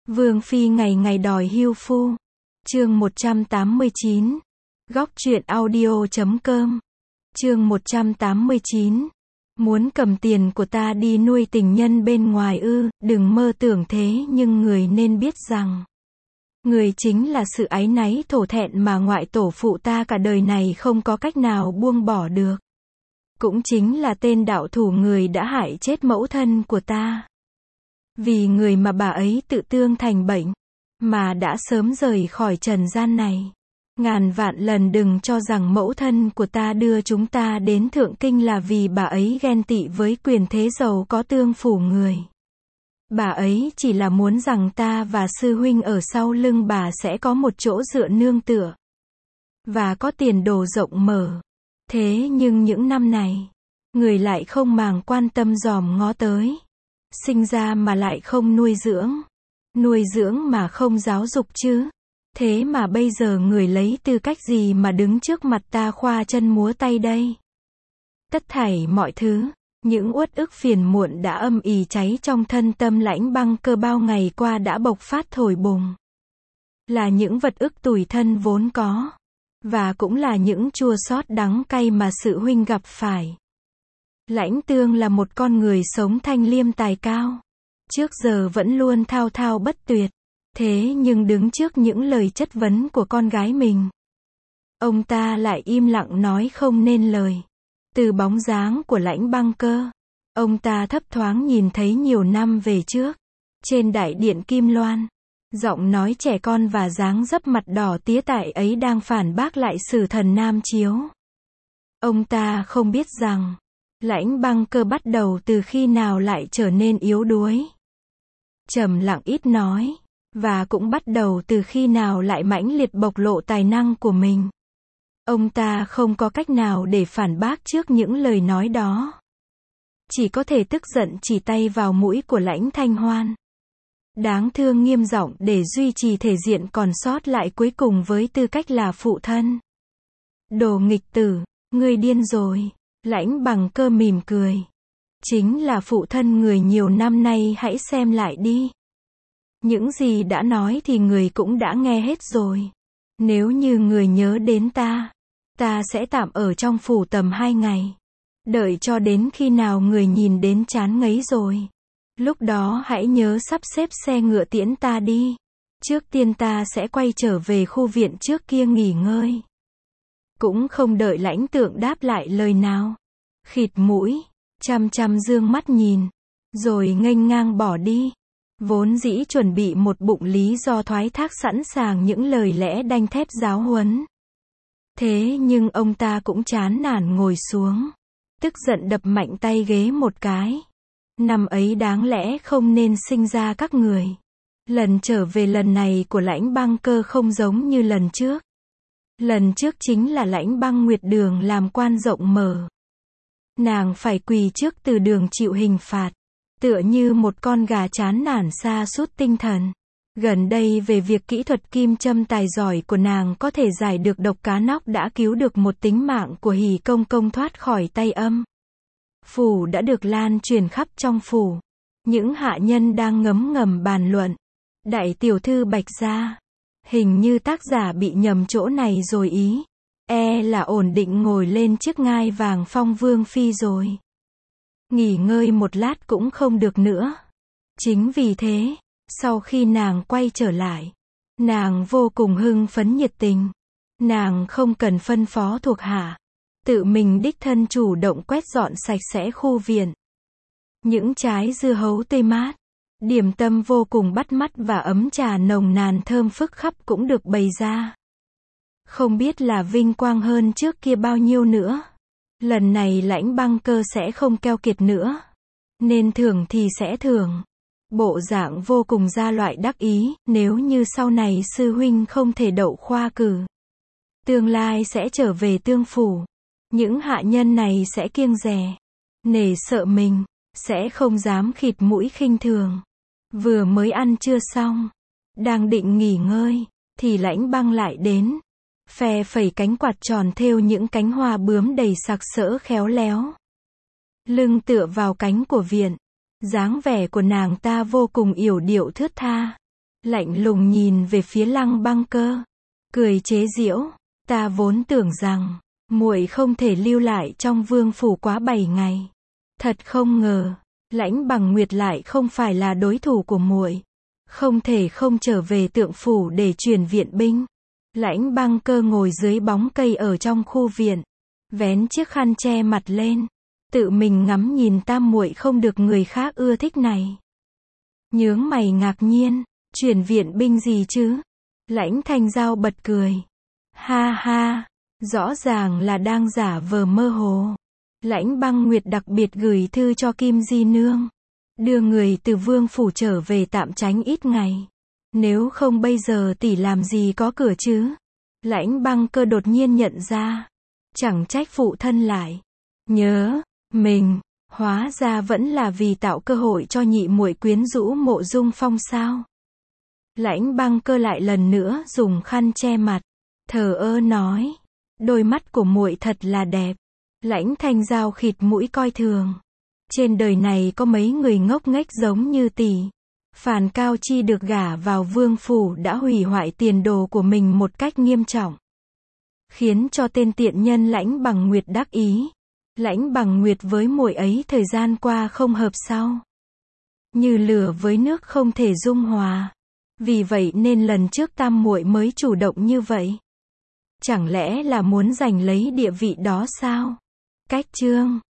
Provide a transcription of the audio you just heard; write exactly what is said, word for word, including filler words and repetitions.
Vương phi ngày ngày đòi hưu phu. Chương một trăm tám mươi chín. Góc truyện audio chấm com. Chương một trăm tám mươi chín. Muốn cầm tiền của ta đi nuôi tình nhân bên ngoài ư, đừng mơ tưởng thế, nhưng người nên biết rằng người chính là sự áy náy thổ thẹn mà ngoại tổ phụ ta cả đời này không có cách nào buông bỏ được. Cũng chính là tên đạo thủ người đã hại chết mẫu thân của ta. Vì người mà bà ấy tự tương thành bệnh, mà đã sớm rời khỏi trần gian này. Ngàn vạn lần đừng cho rằng mẫu thân của ta đưa chúng ta đến thượng kinh là vì bà ấy ghen tị với quyền thế giàu có tương phủ người. Bà ấy chỉ là muốn rằng ta và sư huynh ở sau lưng bà sẽ có một chỗ dựa nương tựa, và có tiền đồ rộng mở. Thế nhưng những năm này, người lại không màng quan tâm dòm ngó tới. Sinh ra mà lại không nuôi dưỡng. Nuôi dưỡng mà không giáo dục chứ. Thế mà bây giờ người lấy tư cách gì mà đứng trước mặt ta khoa chân múa tay đây? Tất thảy mọi thứ, những uất ức phiền muộn đã âm ỉ cháy trong thân tâm Lãnh Băng Cơ bao ngày qua đã bộc phát thổi bùng. Là những vật ức tủi thân vốn có, và cũng là những chua xót đắng cay mà sự huynh gặp phải. Lãnh Tương là một con người sống thanh liêm tài cao, trước giờ vẫn luôn thao thao bất tuyệt. Thế nhưng đứng trước những lời chất vấn của con gái mình, ông ta lại im lặng nói không nên lời. Từ bóng dáng của Lãnh Băng Cơ, ông ta thấp thoáng nhìn thấy nhiều năm về trước, trên đại điện Kim Loan, giọng nói trẻ con và dáng dấp mặt đỏ tía tại ấy đang phản bác lại Sử Thần Nam Chiếu. Ông ta không biết rằng, Lãnh Băng Cơ bắt đầu từ khi nào lại trở nên yếu đuối, trầm lặng ít nói, và cũng bắt đầu từ khi nào lại mãnh liệt bộc lộ tài năng của mình. Ông ta không có cách nào để phản bác trước những lời nói đó. Chỉ có thể tức giận chỉ tay vào mũi của Lãnh Thanh Hoan. Đáng thương nghiêm giọng để duy trì thể diện còn sót lại cuối cùng với tư cách là phụ thân. Đồ nghịch tử, ngươi điên rồi. Lãnh Bằng Cơ mỉm cười. Chính là phụ thân người nhiều năm nay, hãy xem lại đi. Những gì đã nói thì người cũng đã nghe hết rồi. Nếu như người nhớ đến ta, ta sẽ tạm ở trong phủ tầm hai ngày. Đợi cho đến khi nào người nhìn đến chán ngấy rồi, lúc đó hãy nhớ sắp xếp xe ngựa tiễn ta đi. Trước tiên ta sẽ quay trở về khu viện trước kia nghỉ ngơi. Cũng không đợi Lãnh Tượng đáp lại lời nào, khịt mũi, chăm chăm dương mắt nhìn, rồi nghênh ngang bỏ đi. Vốn dĩ chuẩn bị một bụng lý do thoái thác sẵn sàng những lời lẽ đanh thép giáo huấn. Thế nhưng ông ta cũng chán nản ngồi xuống, tức giận đập mạnh tay ghế một cái. Năm ấy đáng lẽ không nên sinh ra các người. Lần trở về lần này của Lãnh Băng Cơ không giống như lần trước. Lần trước chính là Lãnh Băng Nguyệt Đường làm quan rộng mở. Nàng phải quỳ trước từ đường chịu hình phạt, tựa như một con gà chán nản sa sút tinh thần. Gần đây về việc kỹ thuật kim châm tài giỏi của nàng có thể giải được độc cá nóc đã cứu được một tính mạng của Hỉ Công Công thoát khỏi tay âm phủ đã được lan truyền khắp trong phủ. Những hạ nhân đang ngấm ngầm bàn luận. Đại tiểu thư Bạch Gia, hình như tác giả bị nhầm chỗ này rồi ý. E là ổn định ngồi lên chiếc ngai vàng phong vương phi rồi. Nghỉ ngơi một lát cũng không được nữa. Chính vì thế, sau khi nàng quay trở lại, nàng vô cùng hưng phấn nhiệt tình. Nàng không cần phân phó thuộc hạ, tự mình đích thân chủ động quét dọn sạch sẽ khu viện. Những trái dưa hấu tươi mát, điểm tâm vô cùng bắt mắt và ấm trà nồng nàn thơm phức khắp cũng được bày ra. Không biết là vinh quang hơn trước kia bao nhiêu nữa. Lần này Lãnh Băng Cơ sẽ không keo kiệt nữa. Nên thưởng thì sẽ thưởng. Bộ dạng vô cùng ra loại đắc ý, nếu như sau này sư huynh không thể đậu khoa cử, tương lai sẽ trở về tương phủ. Những hạ nhân này sẽ kiêng dè, nể sợ mình, sẽ không dám khịt mũi khinh thường. Vừa mới ăn trưa xong, đang định nghỉ ngơi, thì Lãnh Băng lại đến. Phe phẩy cánh quạt tròn thêu những cánh hoa bướm đầy sặc sỡ khéo léo. Lưng tựa vào cánh của viện. Dáng vẻ của nàng ta vô cùng yểu điệu thướt tha. lạnh lùng nhìn về phía Lăng Băng Cơ, cười chế giễu, ta vốn tưởng rằng muội không thể lưu lại trong vương phủ quá bảy ngày, thật không ngờ, Lãnh Bằng Nguyệt lại không phải là đối thủ của muội, không thể không trở về Tượng phủ để truyền viện binh. Lãnh Băng Cơ ngồi dưới bóng cây ở trong khu viện, vén chiếc khăn che mặt lên, tự mình ngắm nhìn tam muội không được người khác ưa thích này. Nhướng mày ngạc nhiên, truyền viện binh gì chứ? Lãnh Thanh Giao bật cười. Ha ha, rõ ràng là đang giả vờ mơ hồ. Lãnh Băng Nguyệt đặc biệt gửi thư cho Kim Di Nương, đưa người từ vương phủ trở về tạm tránh ít ngày. Nếu không bây giờ tỷ làm gì có cửa chứ? Lãnh Băng Cơ đột nhiên nhận ra, chẳng trách phụ thân lại nhớ mình, hóa ra vẫn là vì tạo cơ hội cho nhị muội quyến rũ Mộ Dung Phong sao? Lãnh Băng Cơ lại lần nữa dùng khăn che mặt, thờ ơ nói, đôi mắt của muội thật là đẹp. Lãnh Thanh Giao khịt mũi coi thường, trên đời này có mấy người ngốc nghếch giống như tỷ. Phàn Cao Chi được gả vào vương phủ đã hủy hoại tiền đồ của mình một cách nghiêm trọng, khiến cho tên tiện nhân Lãnh Bằng Nguyệt đắc ý. Lãnh Bằng Nguyệt với muội ấy thời gian qua không hợp sao? Như lửa với nước không thể dung hòa. Vì vậy nên lần trước tam muội mới chủ động như vậy. Chẳng lẽ là muốn giành lấy địa vị đó sao? Cách chương